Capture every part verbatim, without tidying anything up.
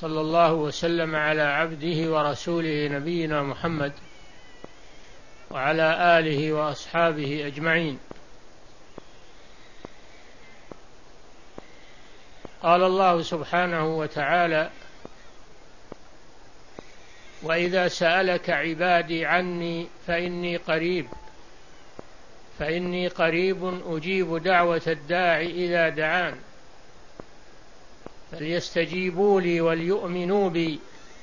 صلى الله وسلم على عبده ورسوله نبينا محمد وعلى آله وأصحابه أجمعين. قال الله سبحانه وتعالى: وإذا سألك عبادي عني فإني قريب فإني قريب أجيب دعوة الداع إذا دعان فليستجيبوا لي وليؤمنوا بي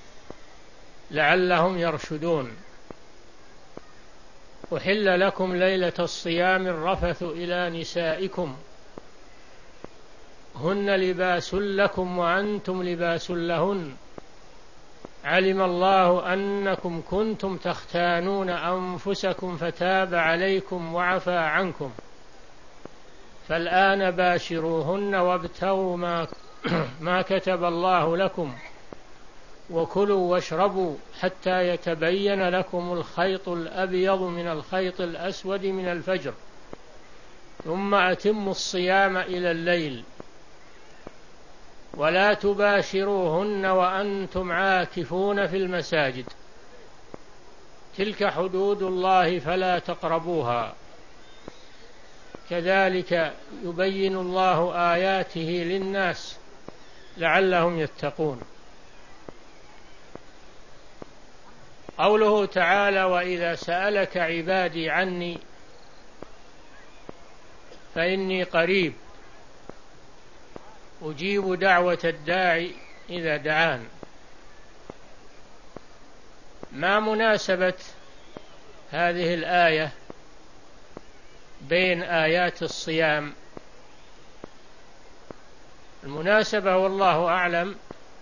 لعلهم يرشدون. أحل لكم ليلة الصيام الرفث إلى نسائكم هن لباس لكم وأنتم لباس لهن علم الله أنكم كنتم تختانون أنفسكم فتاب عليكم وعفى عنكم فالآن باشروهن وابتغوا ما, ما كتب الله لكم وكلوا واشربوا حتى يتبين لكم الخيط الأبيض من الخيط الأسود من الفجر ثم أتموا الصيام إلى الليل ولا تباشروهن وأنتم عاكفون في المساجد تلك حدود الله فلا تقربوها كذلك يبين الله آياته للناس لعلهم يتقون. قوله تعالى: وإذا سألك عبادي عني فإني قريب أجيب دعوة الداعي إذا دعان. ما مناسبة هذه الآية بين آيات الصيام؟ المناسبة والله أعلم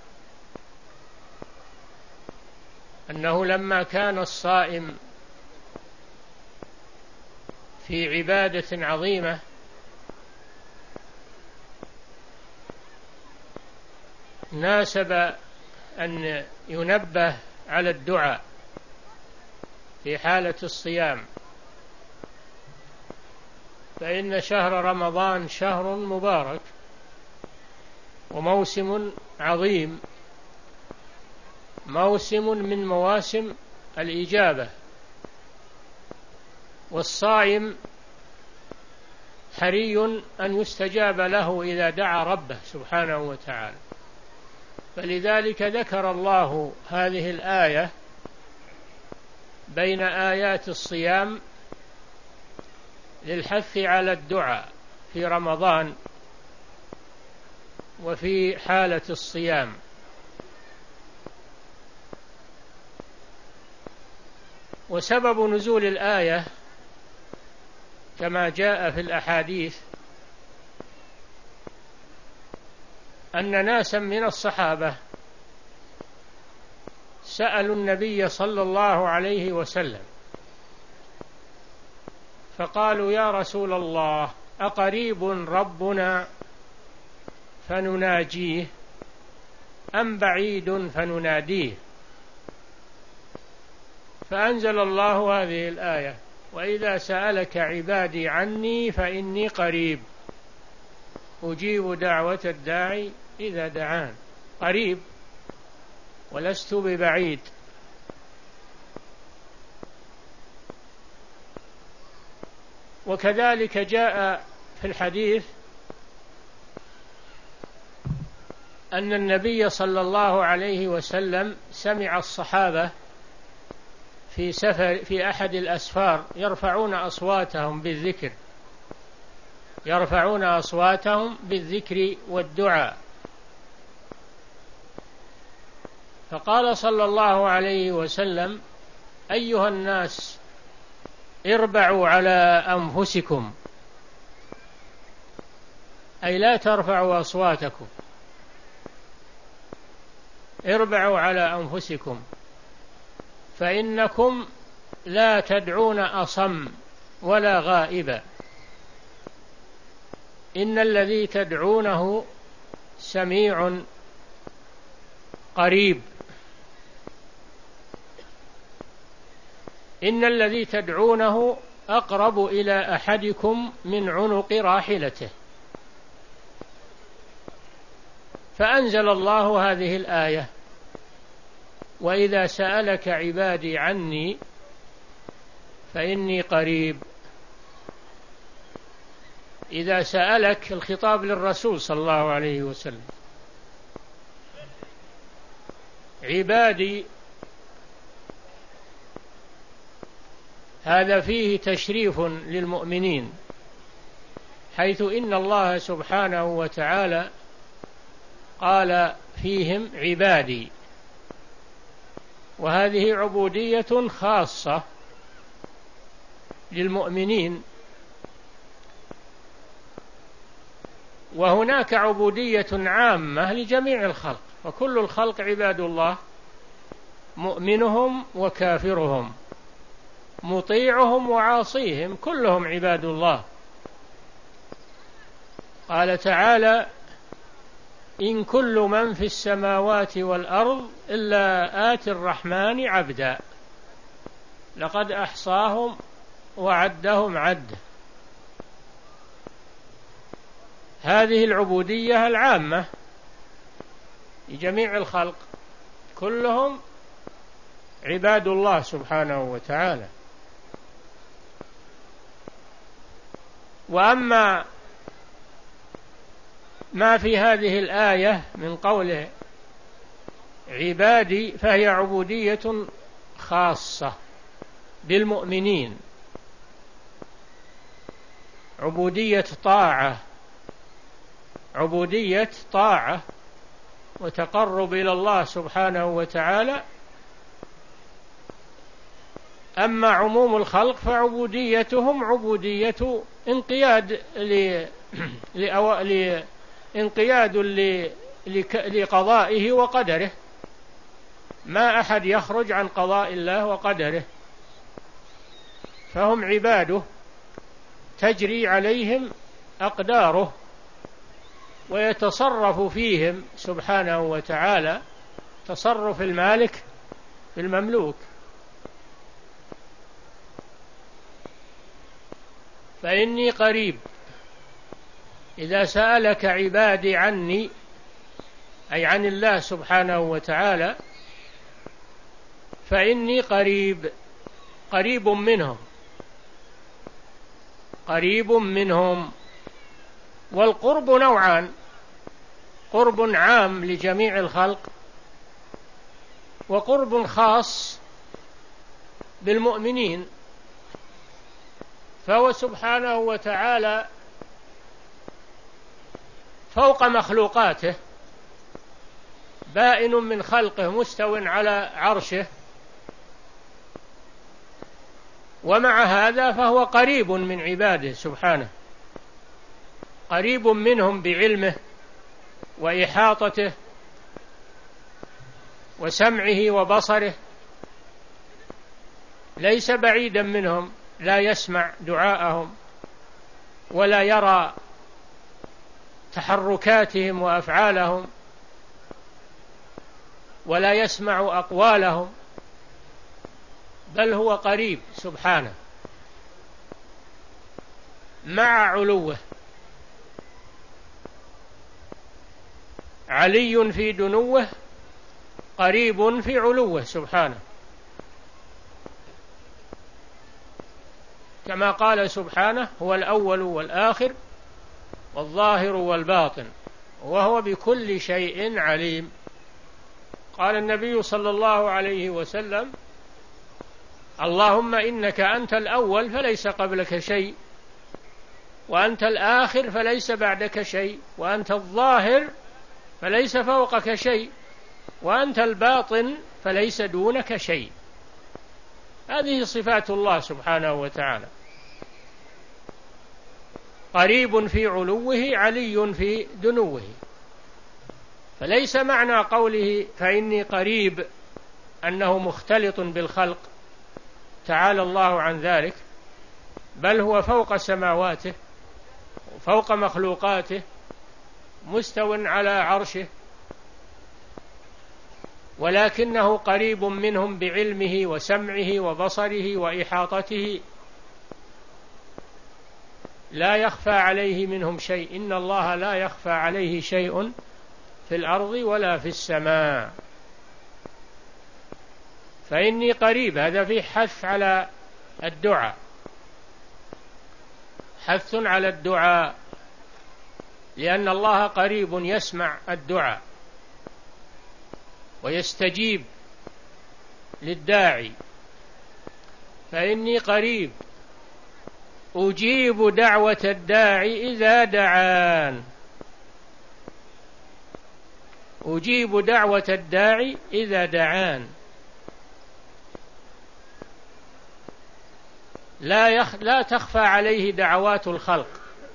أنه لما كان الصائم في عبادة عظيمة ناسب أن ينبه على الدعاء في حالة الصيام، فإن شهر رمضان شهر مبارك وموسم عظيم، موسم من مواسم الإجابة، والصائم حري أن يستجاب له إذا دعا ربه سبحانه وتعالى. فلذلك ذكر الله هذه الآية بين آيات الصيام للحث على الدعاء في رمضان وفي حالة الصيام. وسبب نزول الآية كما جاء في الأحاديث أن ناسا من الصحابة سألوا النبي صلى الله عليه وسلم فقالوا: يا رسول الله، أقريب ربنا فنناجيه أم بعيد فنناديه؟ فأنزل الله هذه الآية: وإذا سألك عبادي عني فإني قريب أجيب دعوة الداعي إذا دعان. قريب ولست ببعيد. وكذلك جاء في الحديث أن النبي صلى الله عليه وسلم سمع الصحابة في سفر في أحد الأسفار يرفعون أصواتهم بالذكر يرفعون أصواتهم بالذكر والدعاء، فقال صلى الله عليه وسلم: أيها الناس، اربعوا على أنفسكم، أي لا ترفعوا أصواتكم، اربعوا على أنفسكم، فإنكم لا تدعون أصم ولا غائبا، إن الذي تدعونه سميع قريب، إن الذي تدعونه أقرب إلى أحدكم من عنق راحلته. فأنزل الله هذه الآية: وإذا سألك عبادي عني فإني قريب. إذا سألك، الخطاب للرسول صلى الله عليه وسلم. عبادي هذا فيه تشريف للمؤمنين، حيث إن الله سبحانه وتعالى قال فيهم عبادي، وهذه عبودية خاصة للمؤمنين، وهناك عبودية عامة لجميع الخلق، وكل الخلق عباد الله، مؤمنهم وكافرهم، مطيعهم وعاصيهم، كلهم عباد الله. قال تعالى: إن كل من في السماوات والأرض إلا آتي الرحمن عبدا لقد أحصاهم وعدهم عد. هذه العبودية العامة لجميع الخلق، كلهم عباد الله سبحانه وتعالى. وأما ما في هذه الآية من قوله عبادي فهي عبودية خاصة بالمؤمنين، عبودية طاعة، عبودية طاعة وتقرب إلى الله سبحانه وتعالى. أما عموم الخلق فعبوديتهم عبودية انقياد ل... لأو... ل... انقياد ل... لقضائه وقدره، ما أحد يخرج عن قضاء الله وقدره، فهم عباده تجري عليهم أقداره ويتصرف فيهم سبحانه وتعالى تصرف المالك في المملوك. فإني قريب، إذا سألك عبادي عني، أي عن الله سبحانه وتعالى، فإني قريب، قريب منهم، قريب منهم. والقرب نوعان: قرب عام لجميع الخلق، وقرب خاص بالمؤمنين. فهو سبحانه وتعالى فوق مخلوقاته، بائن من خلقه، مستو على عرشه، ومع هذا فهو قريب من عباده سبحانه، قريب منهم بعلمه وإحاطته وسمعه وبصره، ليس بعيدا منهم، لا يسمع دعاءهم ولا يرى تحركاتهم وأفعالهم ولا يسمع أقوالهم، بل هو قريب سبحانه مع علوه، علي في دنوه، قريب في علوه سبحانه، كما قال سبحانه: هو الأول والآخر والظاهر والباطن وهو بكل شيء عليم. قال النبي صلى الله عليه وسلم: اللهم إنك أنت الأول فليس قبلك شيء، وأنت الآخر فليس بعدك شيء، وأنت الظاهر فليس فوقك شيء، وأنت الباطن فليس دونك شيء. هذه صفات الله سبحانه وتعالى، قريب في علوه، علي في دنوه. فليس معنى قوله فإني قريب أنه مختلط بالخلق، تعالى الله عن ذلك، بل هو فوق سماواته وفوق مخلوقاته، مستو على عرشه، ولكنه قريب منهم بعلمه وسمعه وبصره وإحاطته، لا يخفى عليه منهم شيء، إن الله لا يخفى عليه شيء في الأرض ولا في السماء. فإني قريب، هذا فيه حث على الدعاء، حث على الدعاء، لأن الله قريب يسمع الدعاء ويستجيب للداعي. فإني قريب أجيب دعوة الداعي إذا دعان، أجيب دعوة الداعي إذا دعان. لا, يخ... لا تخفى عليه دعوات الخلق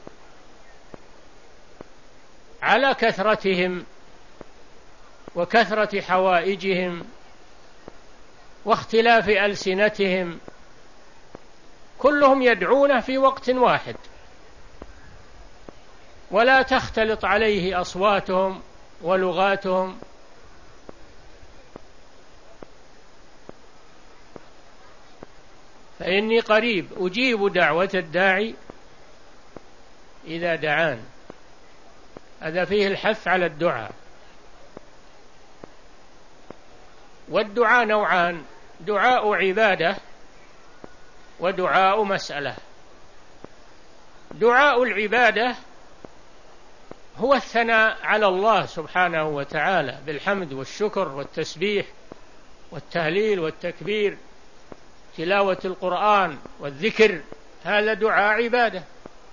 على كثرتهم وكثرة حوائجهم واختلاف ألسنتهم، كلهم يدعونه في وقت واحد، ولا تختلط عليه أصواتهم ولغاتهم. فإني قريب أجيب دعوة الداعي إذا دعان، هذا فيه الحث على الدعاء. والدعاء نوعان: دعاء عبادة ودعاء مسألة. دعاء العبادة هو الثناء على الله سبحانه وتعالى بالحمد والشكر والتسبيح والتهليل والتكبير، تلاوة القرآن والذكر، هذا دعاء عبادة.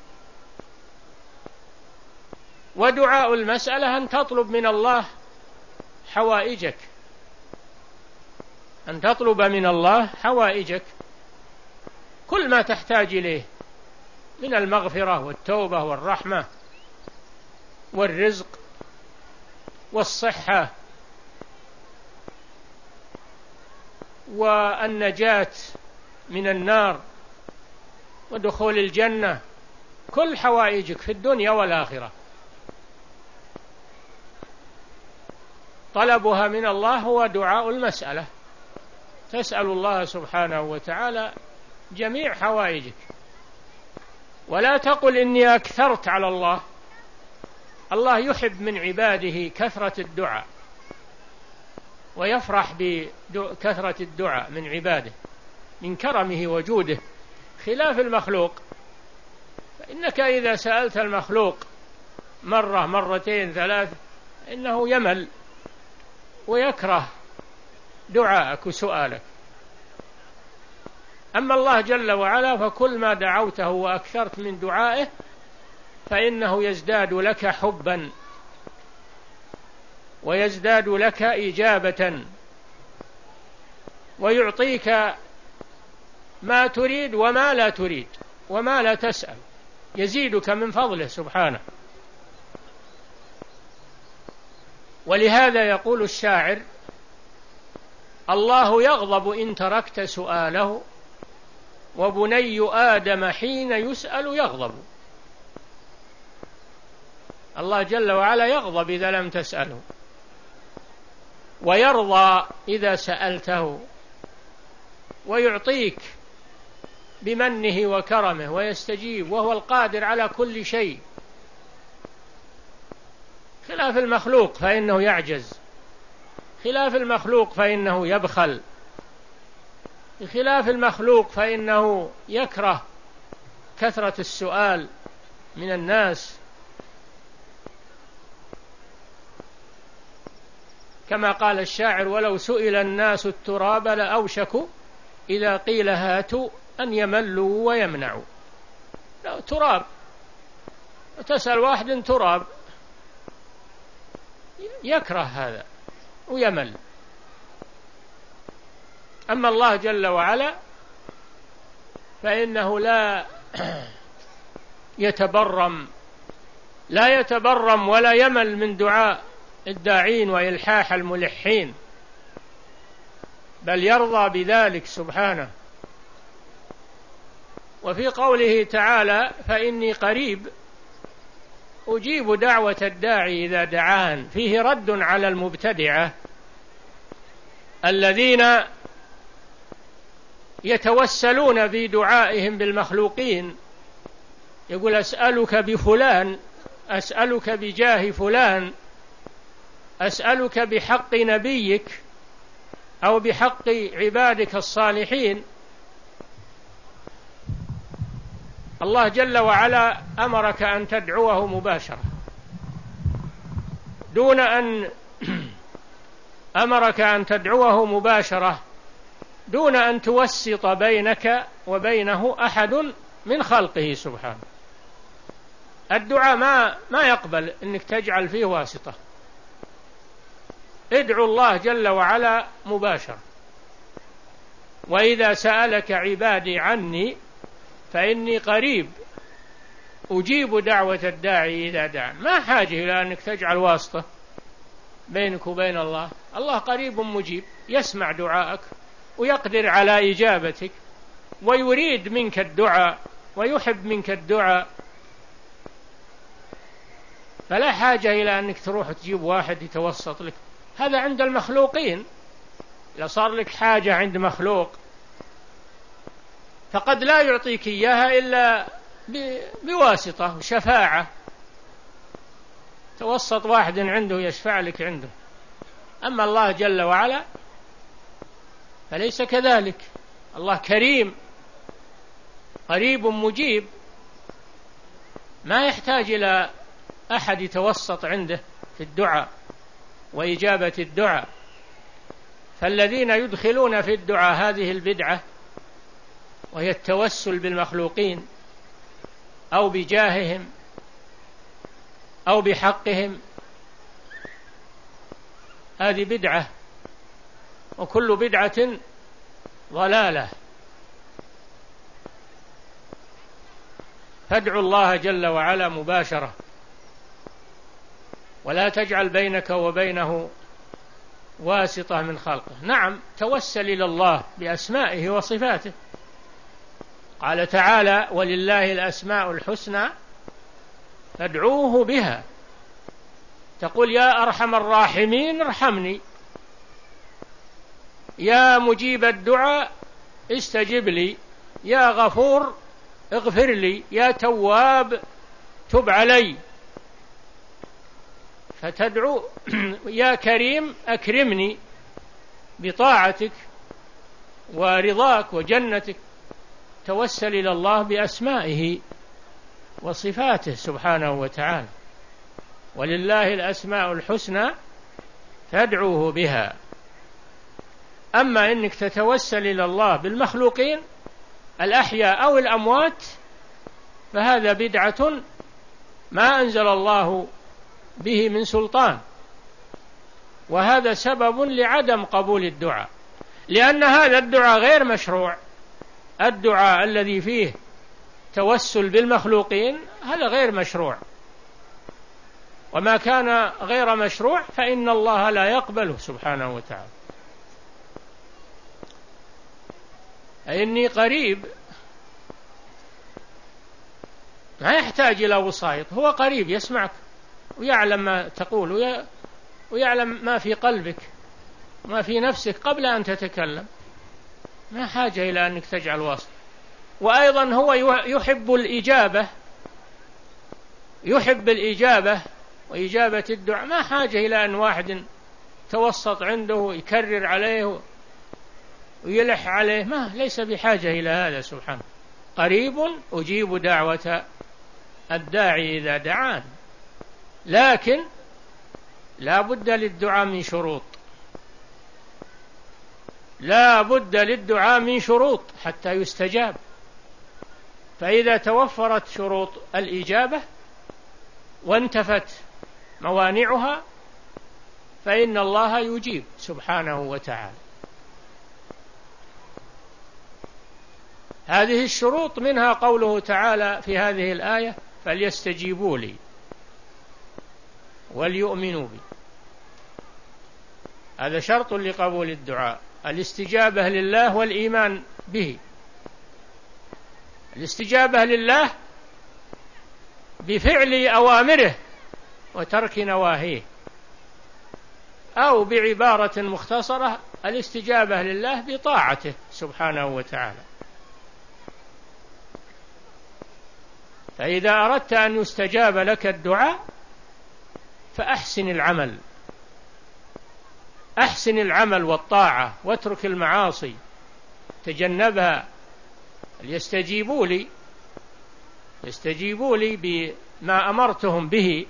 ودعاء المسألة أن تطلب من الله حوائجك، أن تطلب من الله حوائجك، كل ما تحتاج إليه من المغفرة والتوبة والرحمة والرزق والصحة والنجاة من النار ودخول الجنة، كل حوائجك في الدنيا والآخرة طلبها من الله هو دعاء المسألة. تسأل الله سبحانه وتعالى جميع حوائجك، ولا تقل إني أكثرت على الله. الله يحب من عباده كثرة الدعاء، ويفرح بكثرة الدعاء من عباده من كرمه وجوده، خلاف المخلوق. فإنك إذا سألت المخلوق مرة مرتين ثلاث إنه يمل ويكره دعاءك وسؤالك. أما الله جل وعلا فكل ما دعوته وأكثرت من دعائه فإنه يزداد لك حبا ويزداد لك إجابة، ويعطيك ما تريد وما لا تريد وما لا تسأل، يزيدك من فضله سبحانه. ولهذا يقول الشاعر: الله يغضب إن تركت سؤاله، وبني آدم حين يسأل يغضب. الله جل وعلا يغضب إذا لم تسأله، ويرضى إذا سألته، ويعطيك بمنه وكرمه ويستجيب، وهو القادر على كل شيء، خلاف المخلوق فإنه يعجز، خلاف المخلوق فإنه يبخل، بخلاف المخلوق فإنه يكره كثرة السؤال من الناس، كما قال الشاعر: ولو سئل الناس التراب لأوشكوا إذا قيل هاتوا أن يملوا ويمنعوا. لا، تراب، تسأل واحد تراب يكره هذا ويمل. أما الله جل وعلا فإنه لا يتبرم لا يتبرم ولا يمل من دعاء الداعين وإلحاح الملحين، بل يرضى بذلك سبحانه. وفي قوله تعالى: فإني قريب أجيب دعوة الداعي إذا دعان، فيه رد على المبتدعة الذين يتوسلون بدعائهم بالمخلوقين، يقول: أسألك بفلان، أسألك بجاه فلان، أسألك بحق نبيك أو بحق عبادك الصالحين. الله جل وعلا أمرك أن تدعوه مباشرة دون أن أمرك أن تدعوه مباشرة دون أن توسط بينك وبينه أحد من خلقه سبحانه. الدعاء ما ما يقبل أنك تجعل فيه واسطة. ادعو الله جل وعلا مباشرة. وإذا سألك عبادي عني فإني قريب أجيب دعوة الداعي إذا دعان. ما حاجة إلى أنك تجعل واسطة بينك وبين الله. الله قريب مجيب، يسمع دعاءك ويقدر على إجابتك ويريد منك الدعاء ويحب منك الدعاء. فلا حاجة إلى أنك تروح تجيب واحد يتوسط لك. هذا عند المخلوقين. إذا صار لك حاجة عند مخلوق فقد لا يعطيك إياها إلا بواسطة وشفاعة، توسط واحد عنده يشفع لك عنده. أما الله جل وعلا فليس كذلك. الله كريم قريب مجيب، ما يحتاج إلى أحد يتوسط عنده في الدعاء وإجابة الدعاء. فالذين يدخلون في الدعاء هذه البدعة وهي التوسل بالمخلوقين أو بجاههم أو بحقهم، هذه بدعة، وكل بدعة ضلالة. فادعوا الله جل وعلا مباشرة ولا تجعل بينك وبينه واسطة من خلقه. نعم، توسل إلى الله بأسمائه وصفاته. قال تعالى: ولله الأسماء الحسنى فادعوه بها. تقول: يا أرحم الراحمين ارحمني، يا مجيب الدعاء استجب لي، يا غفور اغفر لي، يا تواب تب علي. فتدعو يا كريم أكرمني بطاعتك ورضاك وجنتك. توسل إلى الله بأسمائه وصفاته سبحانه وتعالى. ولله الأسماء الحسنى فادعوه بها. أما إنك تتوسل إلى الله بالمخلوقين الأحياء أو الأموات فهذا بدعة ما أنزل الله به من سلطان، وهذا سبب لعدم قبول الدعاء، لأن هذا الدعاء غير مشروع. الدعاء الذي فيه توسل بالمخلوقين هذا غير مشروع، وما كان غير مشروع فإن الله لا يقبله سبحانه وتعالى. إني قريب ما يحتاج إلى وسائط، هو قريب يسمعك ويعلم ما تقول ويعلم ما في قلبك ما في نفسك قبل أن تتكلم، ما حاجة إلى أنك تجعل واسطة. وأيضا هو يحب الإجابة يحب الإجابة وإجابة الدعاء، ما حاجة إلى أن واحد توسط عنده يكرر عليه ويلح عليه، ما ليس بحاجة إلى هذا سبحانه. قريب أجيب دعوة الداعي إذا دعان، لكن لا بد للدعاء من شروط، لا بد للدعاء من شروط حتى يستجاب. فإذا توفرت شروط الإجابة وانتفت موانعها فإن الله يجيب سبحانه وتعالى. هذه الشروط منها قوله تعالى في هذه الآية: فليستجيبوا لي وليؤمنوا بي. هذا شرط لقبول الدعاء، الاستجابة لله والإيمان به. الاستجابة لله بفعل أوامره وترك نواهيه، أو بعبارة مختصرة الاستجابة لله بطاعته سبحانه وتعالى. فإذا أردت أن يستجاب لك الدعاء فأحسن العمل أحسن العمل والطاعة واترك المعاصي تجنبها. ليستجيبوا لي يستجيبوا لي بما أمرتهم به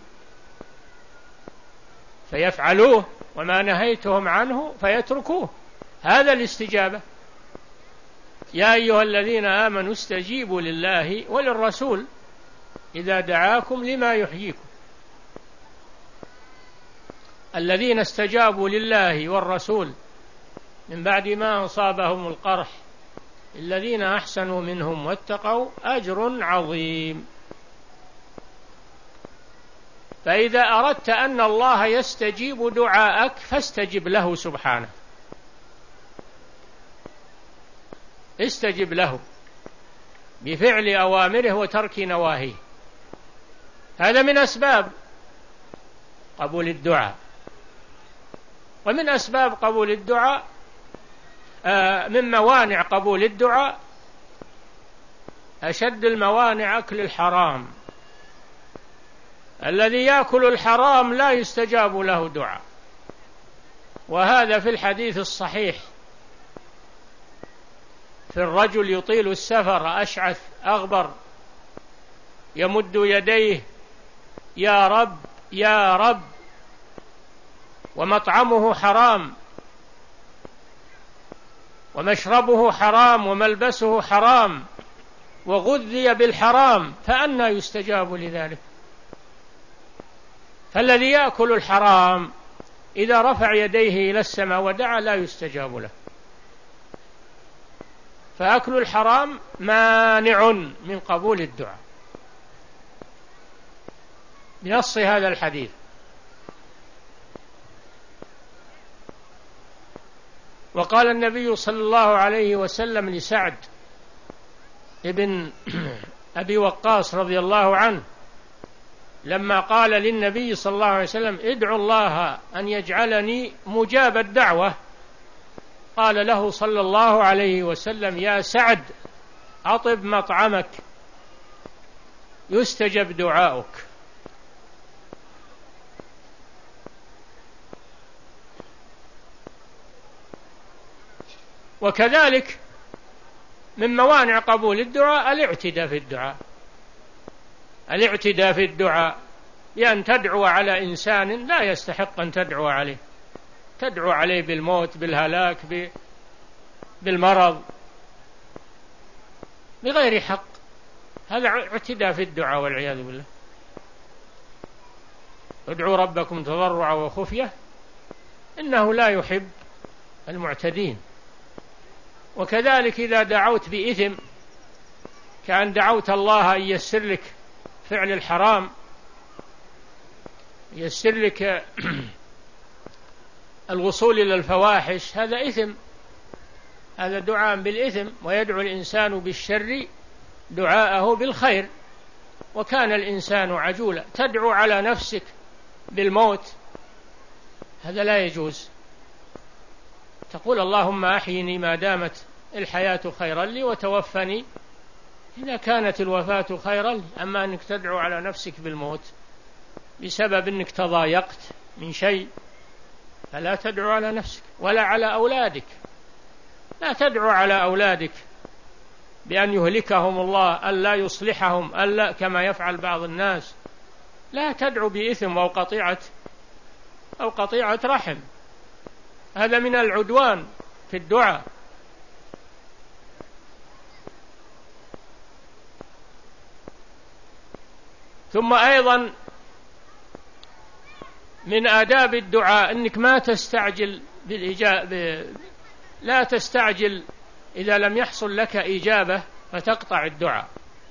فيفعلوه، وما نهيتهم عنه فيتركوه. هذا الاستجابة. يا أيها الذين آمنوا استجيبوا لله وللرسول إذا دعاكم لما يحييكم. الذين استجابوا لله والرسول من بعد ما أصابهم القرح الذين أحسنوا منهم واتقوا أجر عظيم. فإذا أردت أن الله يستجيب دعاءك فاستجب له سبحانه، استجب له بفعل أوامره وترك نواهيه. هذا من أسباب قبول الدعاء. ومن أسباب قبول الدعاء آه من موانع قبول الدعاء أشد الموانع أكل الحرام. الذي يأكل الحرام لا يستجاب له دعاء، وهذا في الحديث الصحيح في الرجل يطيل السفر أشعث أغبر يمد يديه يا رب يا رب، ومطعمه حرام ومشربه حرام وملبسه حرام وغذي بالحرام، فأنى يستجاب لذلك؟ فالذي يأكل الحرام إذا رفع يديه إلى السماء ودعا لا يستجاب له. فأكل الحرام مانع من قبول الدعاء بنص هذا الحديث. وقال النبي صلى الله عليه وسلم لسعد ابن أبي وقاص رضي الله عنه لما قال للنبي صلى الله عليه وسلم ادعو الله أن يجعلني مجاب الدعوة، قال له صلى الله عليه وسلم يا سعد أطب مطعمك يستجب دعاؤك. وكذلك من موانع قبول الدعاء الاعتداء في الدعاء الاعتداء في الدعاء بأن تدعو على إنسان لا يستحق أن تدعو عليه، تدعو عليه بالموت بالهلاك بالمرض بغير حق. هذا اعتداء في الدعاء والعياذ بالله. ادعوا ربكم تضرعا وخفية إنه لا يحب المعتدين. وكذلك إذا دعوت بإثم كأن دعوت الله أن ييسر لك فعل الحرام، ييسر لك الوصول إلى الفواحش، هذا إثم، هذا دعاء بالإثم. ويدعو الإنسان بالشر دعاءه بالخير، وكان الإنسان عجولا. تدعو على نفسك بالموت هذا لا يجوز. تقول اللهم أحيني ما دامت الحياة خيرا لي وتوفني إذا كانت الوفاة خيرا لي. أما أنك تدعو على نفسك بالموت بسبب أنك تضايقت من شيء فلا تدعو على نفسك ولا على أولادك. لا تدعو على أولادك بأن يهلكهم الله ألا يصلحهم ألا كما يفعل بعض الناس. لا تدعو بإثم أو قطيعة أو قطيعة رحم، هذا من العدوان في الدعاء. ثم أيضا من آداب الدعاء أنك ما تستعجل بالإجابة، لا تستعجل إذا لم يحصل لك إجابة فتقطع الدعاء.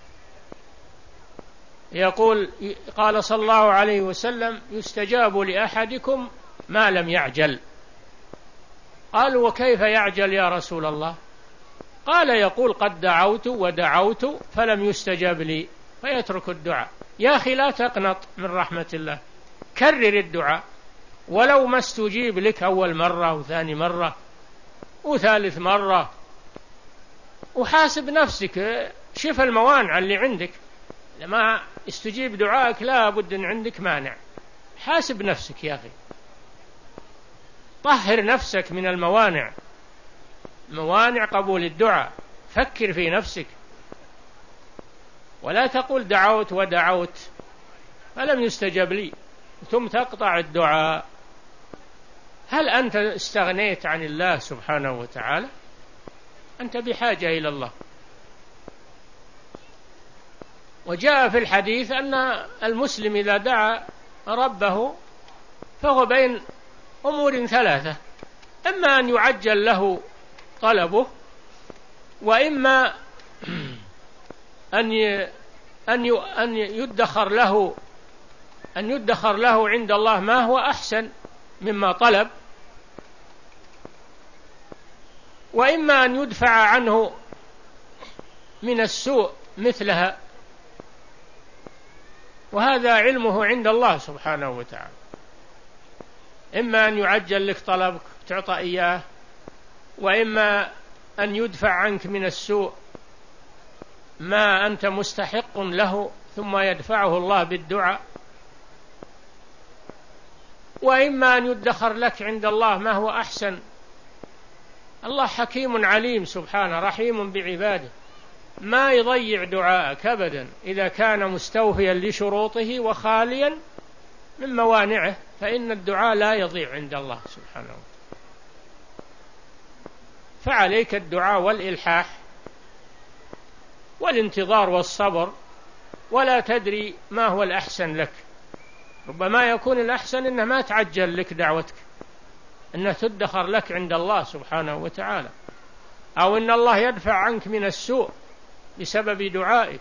يقول قال صلى الله عليه وسلم يستجاب لأحدكم ما لم يعجل. قالوا وكيف يعجل يا رسول الله؟ قال يقول قد دعوت ودعوت فلم يستجاب لي فيترك الدعاء. يا أخي لا تقنط من رحمة الله، كرر الدعاء ولو ما استجيب لك أول مرة وثاني مرة وثالث مرة، وحاسب نفسك، شوف الموانع اللي عندك. لما استجيب دعائك لا بد أن عندك مانع، حاسب نفسك يا أخي. طهر نفسك من الموانع، موانع قبول الدعاء. فكر في نفسك، ولا تقول دعوت ودعوت فلم يستجب لي ثم تقطع الدعاء. هل أنت استغنيت عن الله سبحانه وتعالى؟ أنت بحاجة إلى الله. وجاء في الحديث أن المسلم إذا دعا ربه فهو بين أمور ثلاثة: إما أن يعجل له طلبه، وإما أن أن أن يدخر له أن يدخر له عند الله ما هو أحسن مما طلب، وإما أن يدفع عنه من السوء مثلها، وهذا علمه عند الله سبحانه وتعالى. إما أن يعجل لك طلبك تعطى إياه، وإما أن يدفع عنك من السوء ما أنت مستحق له ثم يدفعه الله بالدعاء، وإما أن يدخر لك عند الله ما هو أحسن. الله حكيم عليم سبحانه، رحيم بعباده، ما يضيع دعاءك أبدا إذا كان مستوفيا لشروطه وخاليا من موانعه، فإن الدعاء لا يضيع عند الله سبحانه وتعالى. فعليك الدعاء والإلحاح والانتظار والصبر، ولا تدري ما هو الأحسن لك. ربما يكون الأحسن إنه ما تعجل لك دعوتك، إنه تدخر لك عند الله سبحانه وتعالى، أو إن الله يدفع عنك من السوء بسبب دعائك.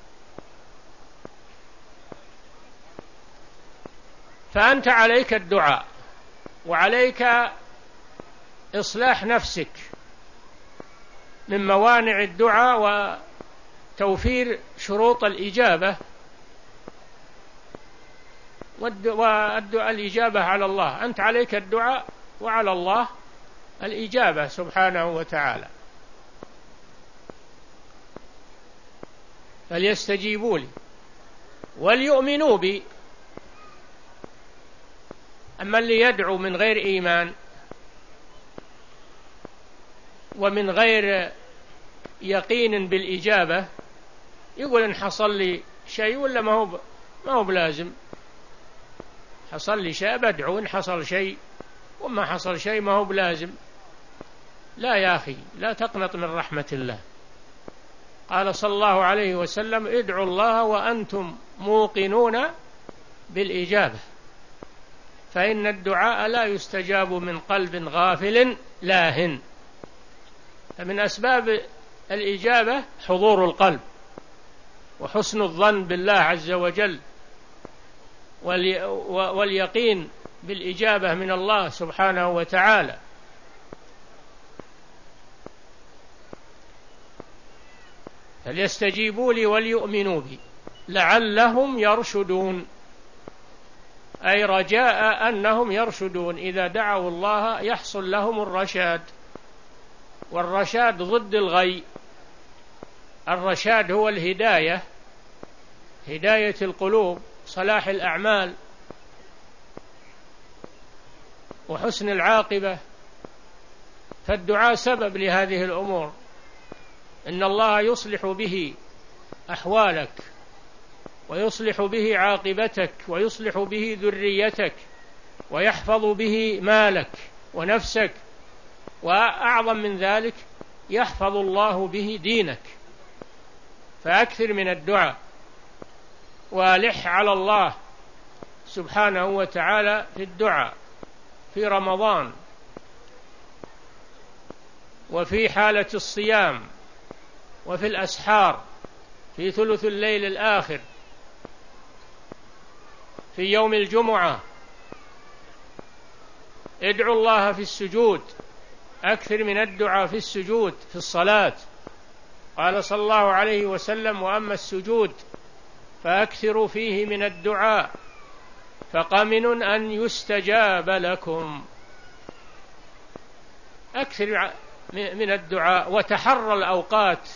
فأنت عليك الدعاء، وعليك إصلاح نفسك من موانع الدعاء وتوفير شروط الإجابة، والدعاء الإجابة على الله. أنت عليك الدعاء وعلى الله الإجابة سبحانه وتعالى. فليستجيبوا لي وليؤمنوا بي. أما اللي يدعو من غير إيمان ومن غير يقين بالإجابة، يقول إن حصل لي شيء ولا ما هو ما هو بلازم، حصل لي شيء بدعو، إن حصل شيء وما حصل شيء ما هو بلازم. لا يا أخي، لا تقنط من رحمة الله. قال صلى الله عليه وسلم: ادعوا الله وأنتم موقنون بالإجابة، فإن الدعاء لا يستجاب من قلب غافل لاهٍ. فمن أسباب الإجابة حضور القلب وحسن الظن بالله عز وجل واليقين بالإجابة من الله سبحانه وتعالى. فليستجيبوا لي وليؤمنوا بي لعلهم يرشدون، أي رجاء أنهم يرشدون. إذا دعوا الله يحصل لهم الرشاد، والرشاد ضد الغي. الرشاد هو الهداية، هداية القلوب، صلاح الأعمال وحسن العاقبة. فالدعاء سبب لهذه الأمور، إن الله يصلح به أحوالك ويصلح به عاقبتك ويصلح به ذريتك ويحفظ به مالك ونفسك، وأعظم من ذلك يحفظ الله به دينك. فأكثر من الدعاء والح على الله سبحانه وتعالى في الدعاء في رمضان وفي حالة الصيام وفي الأسحار، في ثلث الليل الآخر، في يوم الجمعة. ادعوا الله في السجود، أكثر من الدعاء في السجود في الصلاة. قال صلى الله عليه وسلم: وأما السجود فأكثروا فيه من الدعاء فقمن أن يستجاب لكم. أكثر من الدعاء، وتحرى الأوقات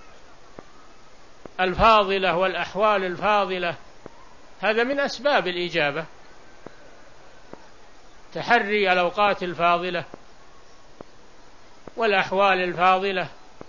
الفاضلة والأحوال الفاضلة، هذا من أسباب الإجابة. تحري الأوقات الفاضلة والأحوال الفاضلة،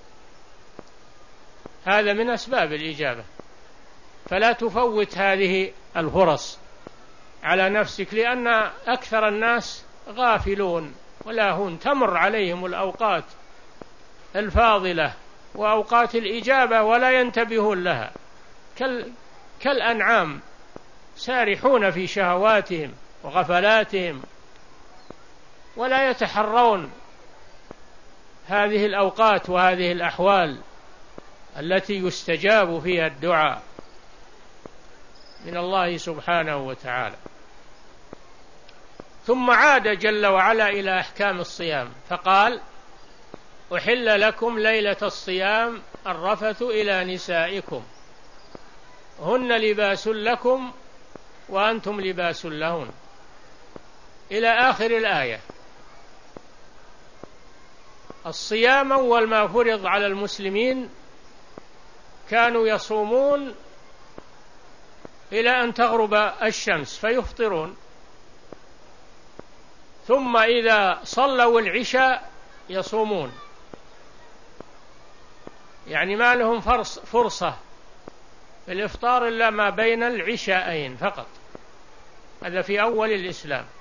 هذا من أسباب الإجابة. فلا تفوت هذه الفرص على نفسك، لأن أكثر الناس غافلون ولاهون، تمر عليهم الأوقات الفاضلة وأوقات الإجابة ولا ينتبهون لها، كالأنعام سارحون في شهواتهم وغفلاتهم ولا يتحرون هذه الأوقات وهذه الأحوال التي يستجاب فيها الدعاء من الله سبحانه وتعالى. ثم عاد جل وعلا إلى أحكام الصيام فقال: أحل لكم ليلة الصيام الرفث إلى نسائكم هن لباس لكم وأنتم لباس لهن، إلى آخر الآية. الصيام أول ما فرض على المسلمين كانوا يصومون إلى أن تغرب الشمس فيفطرون، ثم إذا صلوا العشاء يصومون، يعني ما لهم فرصة في الإفطار إلا ما بين العشاءين فقط. هذا في أول الإسلام.